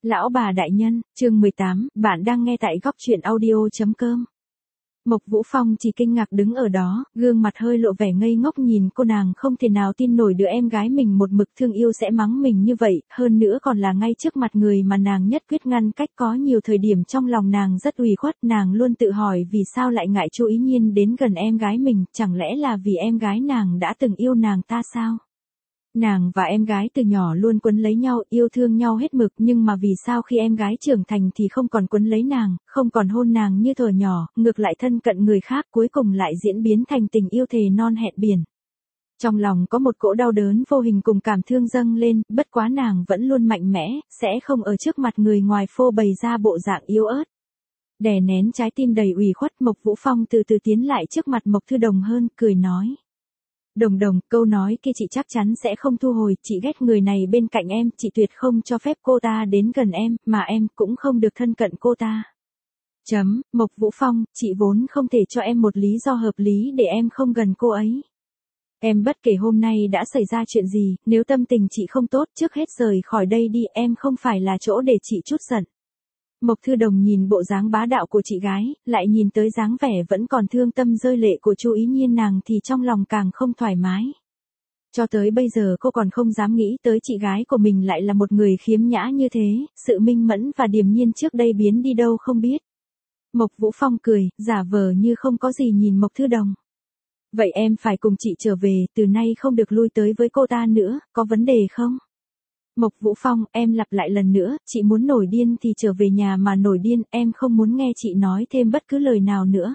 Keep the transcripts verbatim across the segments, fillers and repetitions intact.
Lão bà đại nhân, chương mười tám, bạn đang nghe tại góc truyện audio chấm com. Mộc Vũ Phong chỉ kinh ngạc đứng ở đó, gương mặt hơi lộ vẻ ngây ngốc nhìn cô, nàng không thể nào tin nổi đứa em gái mình một mực thương yêu sẽ mắng mình như vậy, hơn nữa còn là ngay trước mặt người mà nàng nhất quyết ngăn cách. Có nhiều thời điểm trong lòng nàng rất ủy khuất, nàng luôn tự hỏi vì sao lại ngại Chu Ý Nhiên đến gần em gái mình, chẳng lẽ là vì em gái nàng đã từng yêu nàng ta sao? Nàng và em gái từ nhỏ luôn quấn lấy nhau, yêu thương nhau hết mực, nhưng mà vì sao khi em gái trưởng thành thì không còn quấn lấy nàng, không còn hôn nàng như thuở nhỏ, ngược lại thân cận người khác, cuối cùng lại diễn biến thành tình yêu thề non hẹn biển. Trong lòng có một cỗ đau đớn vô hình cùng cảm thương dâng lên, bất quá nàng vẫn luôn mạnh mẽ, sẽ không ở trước mặt người ngoài phô bày ra bộ dạng yếu ớt. Đè nén trái tim đầy ủy khuất, Mộc Vũ Phong từ từ tiến lại trước mặt Mộc Thư Đồng hơn, cười nói. Đồng đồng, câu nói kia chị chắc chắn sẽ không thu hồi, chị ghét người này bên cạnh em, chị tuyệt không cho phép cô ta đến gần em, mà em cũng không được thân cận cô ta. Chấm, Mộc Vũ Phong, chị vốn không thể cho em một lý do hợp lý để em không gần cô ấy. Em bất kể hôm nay đã xảy ra chuyện gì, nếu tâm tình chị không tốt trước hết rời khỏi đây đi, em không phải là chỗ để chị chút giận. Mộc Thư Đồng nhìn bộ dáng bá đạo của chị gái, lại nhìn tới dáng vẻ vẫn còn thương tâm rơi lệ của Chu Ý Nhiên, nàng thì trong lòng càng không thoải mái. Cho tới bây giờ cô còn không dám nghĩ tới chị gái của mình lại là một người khiếm nhã như thế, sự minh mẫn và điềm nhiên trước đây biến đi đâu không biết. Mộc Vũ Phong cười, giả vờ như không có gì nhìn Mộc Thư Đồng. Vậy em phải cùng chị trở về, từ nay không được lui tới với cô ta nữa, có vấn đề không? Mộc Vũ Phong, em lặp lại lần nữa, chị muốn nổi điên thì trở về nhà mà nổi điên, em không muốn nghe chị nói thêm bất cứ lời nào nữa.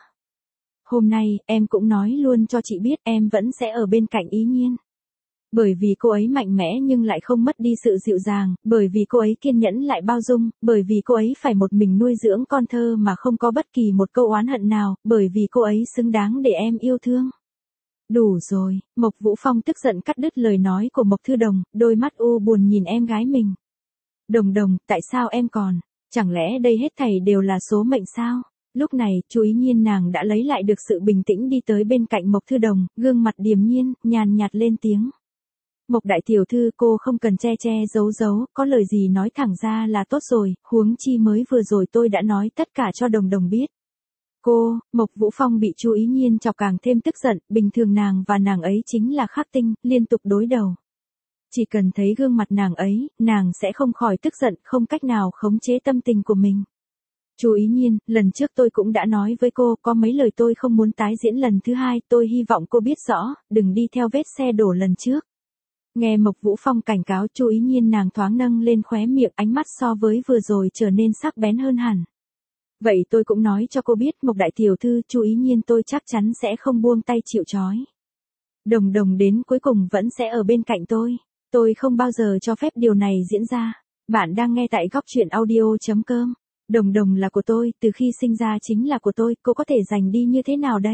Hôm nay, em cũng nói luôn cho chị biết em vẫn sẽ ở bên cạnh Ý Nhiên. Bởi vì cô ấy mạnh mẽ nhưng lại không mất đi sự dịu dàng, bởi vì cô ấy kiên nhẫn lại bao dung, bởi vì cô ấy phải một mình nuôi dưỡng con thơ mà không có bất kỳ một câu oán hận nào, bởi vì cô ấy xứng đáng để em yêu thương. Đủ rồi, Mộc Vũ Phong tức giận cắt đứt lời nói của Mộc Thư Đồng, đôi mắt u buồn nhìn em gái mình. Đồng đồng, tại sao em còn? Chẳng lẽ đây hết thảy đều là số mệnh sao? Lúc này, Chu Ý Nhiên nàng đã lấy lại được sự bình tĩnh đi tới bên cạnh Mộc Thư Đồng, gương mặt điềm nhiên, nhàn nhạt lên tiếng. Mộc đại tiểu thư, cô không cần che che giấu giấu, có lời gì nói thẳng ra là tốt rồi, huống chi mới vừa rồi tôi đã nói tất cả cho đồng đồng biết. Cô, Mộc Vũ Phong bị Chu Ý Nhiên chọc càng thêm tức giận, bình thường nàng và nàng ấy chính là khắc tinh, liên tục đối đầu. Chỉ cần thấy gương mặt nàng ấy, nàng sẽ không khỏi tức giận, không cách nào khống chế tâm tình của mình. Chu Ý Nhiên, lần trước tôi cũng đã nói với cô, có mấy lời tôi không muốn tái diễn lần thứ hai, tôi hy vọng cô biết rõ, đừng đi theo vết xe đổ lần trước. Nghe Mộc Vũ Phong cảnh cáo, Chu Ý Nhiên nàng thoáng nâng lên khóe miệng, ánh mắt so với vừa rồi trở nên sắc bén hơn hẳn. Vậy tôi cũng nói cho cô biết, Mộc đại tiểu thư, Chu Ý Nhiên tôi chắc chắn sẽ không buông tay chịu trói. Đồng đồng đến cuối cùng vẫn sẽ ở bên cạnh tôi. Tôi không bao giờ cho phép điều này diễn ra. Bạn đang nghe tại góc truyện audio chấm com. Đồng đồng là của tôi, từ khi sinh ra chính là của tôi, cô có thể giành đi như thế nào đây?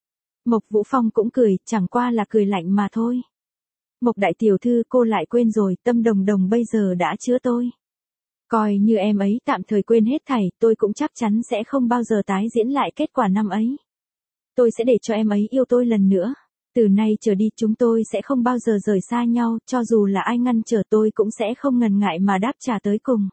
Mộc Vũ Phong cũng cười, chẳng qua là cười lạnh mà thôi. Mộc đại tiểu thư, cô lại quên rồi, tâm đồng đồng bây giờ đã chứa tôi. Coi như em ấy tạm thời quên hết thảy, tôi cũng chắc chắn sẽ không bao giờ tái diễn lại kết quả năm ấy. Tôi sẽ để cho em ấy yêu tôi lần nữa. Từ nay trở đi chúng tôi sẽ không bao giờ rời xa nhau, cho dù là ai ngăn trở tôi cũng sẽ không ngần ngại mà đáp trả tới cùng.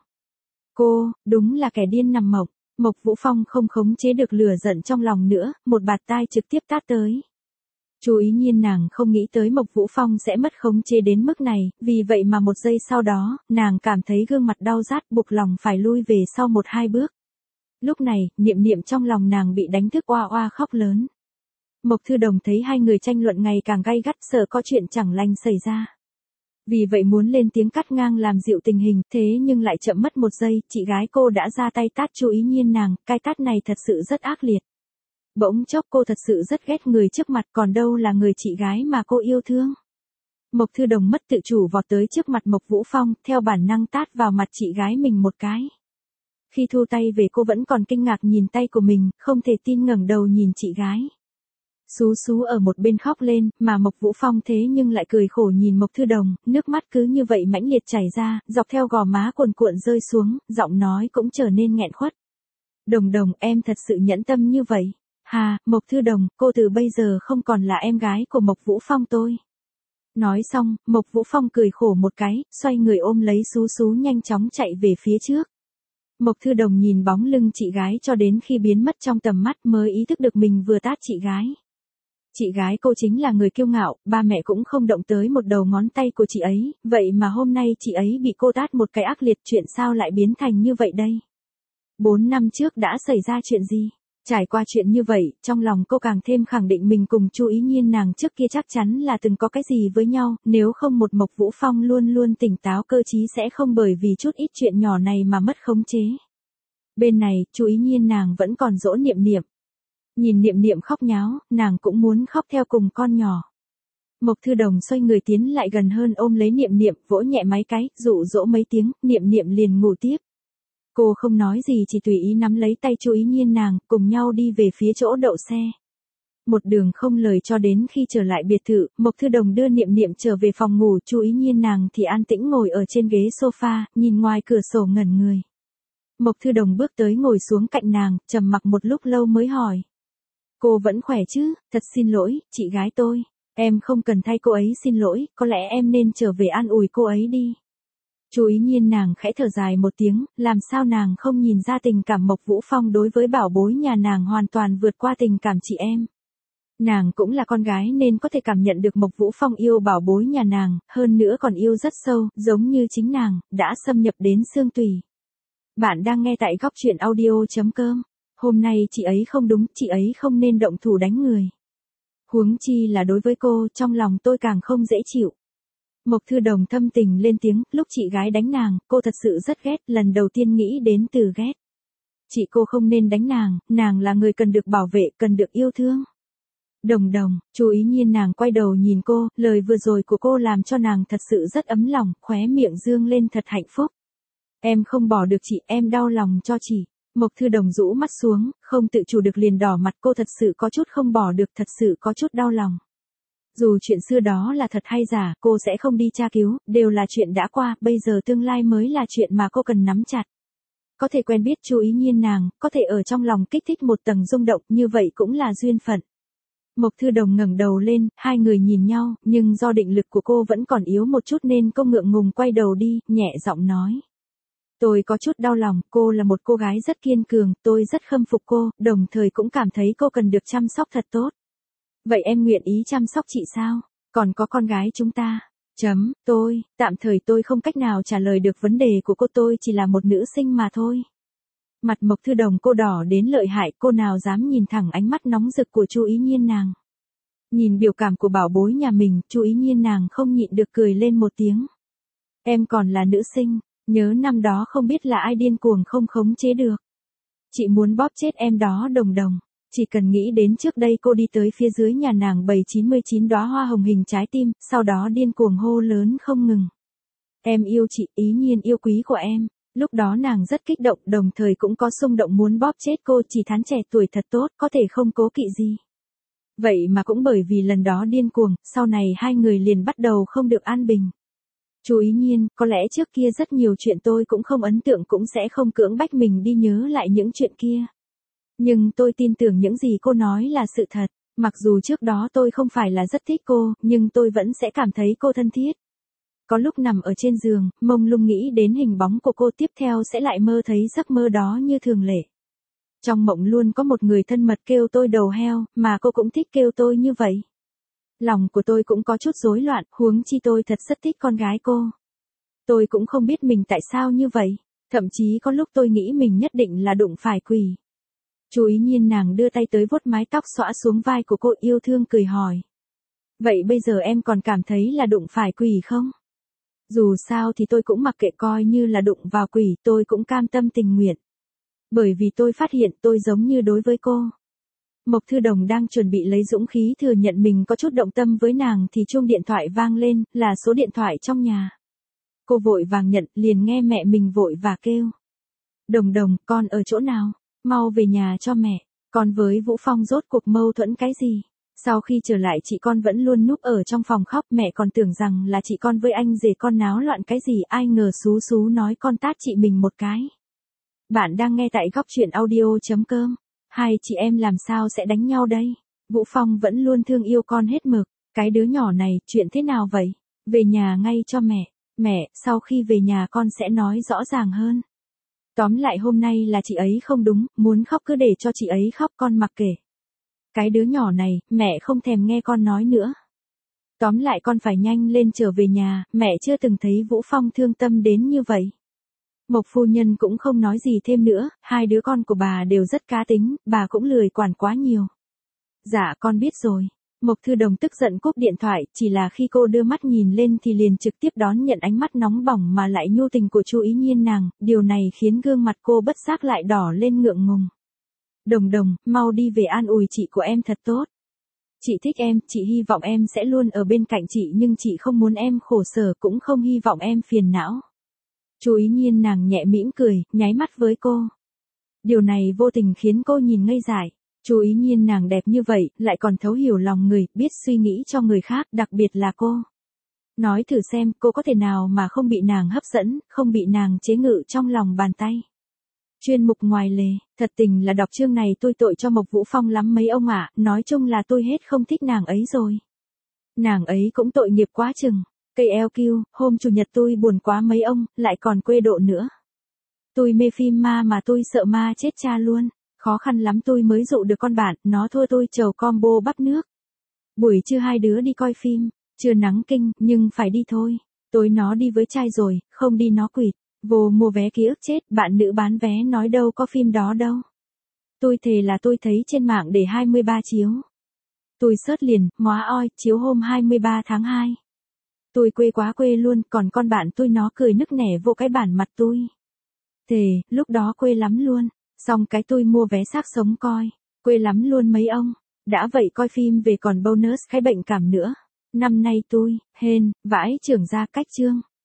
Cô, đúng là kẻ điên nằm mộng. Mộc Vũ Phong không khống chế được lửa giận trong lòng nữa, một bạt tai trực tiếp tát tới. Chu Ý Nhiên nàng không nghĩ tới Mộc Vũ Phong sẽ mất khống chế đến mức này, vì vậy mà một giây sau đó, nàng cảm thấy gương mặt đau rát, buộc lòng phải lui về sau một hai bước. Lúc này, niệm niệm trong lòng nàng bị đánh thức oa oa khóc lớn. Mộc Thư Đồng thấy hai người tranh luận ngày càng gay gắt, sợ có chuyện chẳng lành xảy ra. Vì vậy muốn lên tiếng cắt ngang làm dịu tình hình, thế nhưng lại chậm mất một giây, chị gái cô đã ra tay tát Chu Ý Nhiên nàng, cái tát này thật sự rất ác liệt. Bỗng chốc cô thật sự rất ghét người trước mặt, còn đâu là người chị gái mà cô yêu thương. Mộc Thư Đồng mất tự chủ vọt tới trước mặt Mộc Vũ Phong, theo bản năng tát vào mặt chị gái mình một cái. Khi thu tay về cô vẫn còn kinh ngạc nhìn tay của mình, không thể tin ngẩng đầu nhìn chị gái. Sú sú ở một bên khóc lên, mà Mộc Vũ Phong thế nhưng lại cười khổ nhìn Mộc Thư Đồng, nước mắt cứ như vậy mãnh liệt chảy ra, dọc theo gò má cuồn cuộn rơi xuống, giọng nói cũng trở nên nghẹn khuất. Đồng đồng, em thật sự nhẫn tâm như vậy. Hà, Mộc Thư Đồng, cô từ bây giờ không còn là em gái của Mộc Vũ Phong tôi. Nói xong, Mộc Vũ Phong cười khổ một cái, xoay người ôm lấy Sú Sú nhanh chóng chạy về phía trước. Mộc Thư Đồng nhìn bóng lưng chị gái cho đến khi biến mất trong tầm mắt mới ý thức được mình vừa tát chị gái. Chị gái cô chính là người kiêu ngạo, ba mẹ cũng không động tới một đầu ngón tay của chị ấy, vậy mà hôm nay chị ấy bị cô tát một cái ác liệt, chuyện sao lại biến thành như vậy đây? Bốn năm trước đã xảy ra chuyện gì? Trải qua chuyện như vậy, trong lòng cô càng thêm khẳng định mình cùng Chu Ý Nhiên nàng trước kia chắc chắn là từng có cái gì với nhau, nếu không một Mộc Vũ Phong luôn luôn tỉnh táo cơ trí sẽ không bởi vì chút ít chuyện nhỏ này mà mất khống chế. Bên này, Chu Ý Nhiên nàng vẫn còn dỗ Niệm Niệm. Nhìn Niệm Niệm khóc nháo, nàng cũng muốn khóc theo cùng con nhỏ. Mộc Thư Đồng xoay người tiến lại gần hơn ôm lấy Niệm Niệm, vỗ nhẹ mấy cái, dụ dỗ mấy tiếng, Niệm Niệm liền ngủ tiếp. Cô không nói gì chỉ tùy ý nắm lấy tay Chu Ý Nhiên nàng, cùng nhau đi về phía chỗ đậu xe. Một đường không lời cho đến khi trở lại biệt thự, Mộc Thư Đồng đưa Niệm Niệm trở về phòng ngủ, Chu Ý Nhiên nàng thì an tĩnh ngồi ở trên ghế sofa, nhìn ngoài cửa sổ ngẩn người. Mộc Thư Đồng bước tới ngồi xuống cạnh nàng, trầm mặc một lúc lâu mới hỏi. Cô vẫn khỏe chứ, thật xin lỗi, chị gái tôi. Em không cần thay cô ấy xin lỗi, có lẽ em nên trở về an ủi cô ấy đi. Chu Ý Nhiên nàng khẽ thở dài một tiếng, làm sao nàng không nhìn ra tình cảm Mộc Vũ Phong đối với bảo bối nhà nàng hoàn toàn vượt qua tình cảm chị em. Nàng cũng là con gái nên có thể cảm nhận được Mộc Vũ Phong yêu bảo bối nhà nàng, hơn nữa còn yêu rất sâu, giống như chính nàng, đã xâm nhập đến xương tủy. Bạn đang nghe tại góc truyện audio chấm com. Hôm nay chị ấy không đúng, chị ấy không nên động thủ đánh người. Huống chi là đối với cô, trong lòng tôi càng không dễ chịu. Mộc Thư Đồng thâm tình lên tiếng, lúc chị gái đánh nàng, cô thật sự rất ghét, lần đầu tiên nghĩ đến từ ghét. Chị cô không nên đánh nàng, nàng là người cần được bảo vệ, cần được yêu thương. Đồng Đồng, Chu Ý Nhiên nàng quay đầu nhìn cô, lời vừa rồi của cô làm cho nàng thật sự rất ấm lòng, khóe miệng dương lên thật hạnh phúc. Em không bỏ được chị, em đau lòng cho chị. Mộc Thư Đồng rũ mắt xuống, không tự chủ được liền đỏ mặt, cô thật sự có chút không bỏ được, thật sự có chút đau lòng. Dù chuyện xưa đó là thật hay giả, cô sẽ không đi tra cứu, đều là chuyện đã qua, bây giờ tương lai mới là chuyện mà cô cần nắm chặt. Có thể quen biết Chu Ý Nhiên nàng, có thể ở trong lòng kích thích một tầng rung động, như vậy cũng là duyên phận. Mộc Thư Đồng ngẩng đầu lên, hai người nhìn nhau, nhưng do định lực của cô vẫn còn yếu một chút nên cô ngượng ngùng quay đầu đi, nhẹ giọng nói. Tôi có chút đau lòng, cô là một cô gái rất kiên cường, tôi rất khâm phục cô, đồng thời cũng cảm thấy cô cần được chăm sóc thật tốt. Vậy em nguyện ý chăm sóc chị sao? Còn có con gái chúng ta. Chấm, tôi, tạm thời tôi không cách nào trả lời được vấn đề của cô, tôi chỉ là một nữ sinh mà thôi. Mặt Mộc Thư Đồng cô đỏ đến lợi hại, cô nào dám nhìn thẳng ánh mắt nóng rực của Chu Ý Nhiên nàng. Nhìn biểu cảm của bảo bối nhà mình, Chu Ý Nhiên nàng không nhịn được cười lên một tiếng. Em còn là nữ sinh, nhớ năm đó không biết là ai điên cuồng không khống chế được. Chị muốn bóp chết em đó Đồng Đồng. Chỉ cần nghĩ đến trước đây cô đi tới phía dưới nhà nàng bày chín mươi chín đóa hoa hồng hình trái tim, sau đó điên cuồng hô lớn không ngừng. Em yêu chị, Ý Nhiên yêu quý của em. Lúc đó nàng rất kích động, đồng thời cũng có xung động muốn bóp chết cô, chỉ thán trẻ tuổi thật tốt, có thể không cố kỵ gì. Vậy mà cũng bởi vì lần đó điên cuồng, sau này hai người liền bắt đầu không được an bình. Chu Ý Nhiên, có lẽ trước kia rất nhiều chuyện tôi cũng không ấn tượng, cũng sẽ không cưỡng bách mình đi nhớ lại những chuyện kia. Nhưng tôi tin tưởng những gì cô nói là sự thật, mặc dù trước đó tôi không phải là rất thích cô, nhưng tôi vẫn sẽ cảm thấy cô thân thiết. Có lúc nằm ở trên giường, mông lung nghĩ đến hình bóng của cô, tiếp theo sẽ lại mơ thấy giấc mơ đó như thường lệ. Trong mộng luôn có một người thân mật kêu tôi đầu heo, mà cô cũng thích kêu tôi như vậy. Lòng của tôi cũng có chút rối loạn, huống chi tôi thật rất thích con gái cô. Tôi cũng không biết mình tại sao như vậy, thậm chí có lúc tôi nghĩ mình nhất định là đụng phải quỷ. Chu Ý Nhiên nàng đưa tay tới vuốt mái tóc xõa xuống vai của cô, yêu thương cười hỏi. Vậy bây giờ em còn cảm thấy là đụng phải quỷ không? Dù sao thì tôi cũng mặc kệ, coi như là đụng vào quỷ, tôi cũng cam tâm tình nguyện. Bởi vì tôi phát hiện tôi giống như đối với cô. Mộc Thư Đồng đang chuẩn bị lấy dũng khí thừa nhận mình có chút động tâm với nàng thì chuông điện thoại vang lên, là số điện thoại trong nhà. Cô vội vàng nhận, liền nghe mẹ mình vội và kêu. Đồng Đồng, con ở chỗ nào? Mau về nhà cho mẹ, con với Vũ Phong rốt cuộc mâu thuẫn cái gì? Sau khi trở lại chị con vẫn luôn núp ở trong phòng khóc, mẹ còn tưởng rằng là chị con với anh rể con náo loạn cái gì, ai ngờ Sú Sú nói con tát chị mình một cái. Bạn đang nghe tại góc truyện audio chấm com. Hai chị em làm sao sẽ đánh nhau đây? Vũ Phong vẫn luôn thương yêu con hết mực, Cái đứa nhỏ này, chuyện thế nào vậy? Về nhà ngay cho mẹ. Mẹ, sau khi về nhà con sẽ nói rõ ràng hơn. Tóm lại hôm nay là chị ấy không đúng, muốn khóc cứ để cho chị ấy khóc, con mặc kệ. Cái đứa nhỏ này, mẹ không thèm nghe con nói nữa. Tóm lại con phải nhanh lên trở về nhà, mẹ chưa từng thấy Vũ Phong thương tâm đến như vậy. Mộc phu nhân cũng không nói gì thêm nữa, hai đứa con của bà đều rất cá tính, bà cũng lười quản quá nhiều. Dạ con biết rồi. Mộc Thư Đồng tức giận cúp điện thoại, chỉ là khi cô đưa mắt nhìn lên thì liền trực tiếp đón nhận ánh mắt nóng bỏng mà lại nhu tình của Chu Ý Nhiên nàng, điều này khiến gương mặt cô bất giác lại đỏ lên ngượng ngùng. Đồng Đồng, mau đi về an ủi chị của em thật tốt. Chị thích em, chị hy vọng em sẽ luôn ở bên cạnh chị nhưng chị không muốn em khổ sở cũng không hy vọng em phiền não. Chu Ý Nhiên nàng nhẹ mỉm cười, nháy mắt với cô. Điều này vô tình khiến cô nhìn ngây dại. Chu Ý Nhiên nàng đẹp như vậy, lại còn thấu hiểu lòng người, biết suy nghĩ cho người khác, đặc biệt là cô. Nói thử xem, cô có thể nào mà không bị nàng hấp dẫn, không bị nàng chế ngự trong lòng bàn tay. Chuyên mục ngoài lề, thật tình là đọc chương này tôi tội cho Mộc Vũ Phong lắm mấy ông ạ, nói chung là tôi hết không thích nàng ấy rồi. Nàng ấy cũng tội nghiệp quá chừng. Cây eo kiu, hôm chủ nhật tôi buồn quá mấy ông, lại còn quê độ nữa. Tôi mê phim ma mà tôi sợ ma chết cha luôn. Khó khăn lắm tôi mới dụ được con bạn, nó thua tôi chầu combo bắp nước. Buổi trưa hai đứa đi coi phim, trưa nắng kinh, nhưng phải đi thôi. Tối nó đi với trai rồi, không đi nó quỵt. Vô mua vé ký ức chết, bạn nữ bán vé nói đâu có phim đó đâu. Tôi thề là tôi thấy trên mạng để hai mươi ba chiếu. Tôi search liền, móa oi, chiếu hôm hai mươi ba tháng hai. Tôi quê quá quê luôn, còn con bạn tôi nó cười nức nẻ vô cái bản mặt tôi. Thề, lúc đó quê lắm luôn. Xong cái tôi mua vé xác sống coi, quê lắm luôn mấy ông. Đã vậy coi phim về còn bonus khai bệnh cảm nữa. Năm nay tôi, hên, vãi trưởng ra cách chương.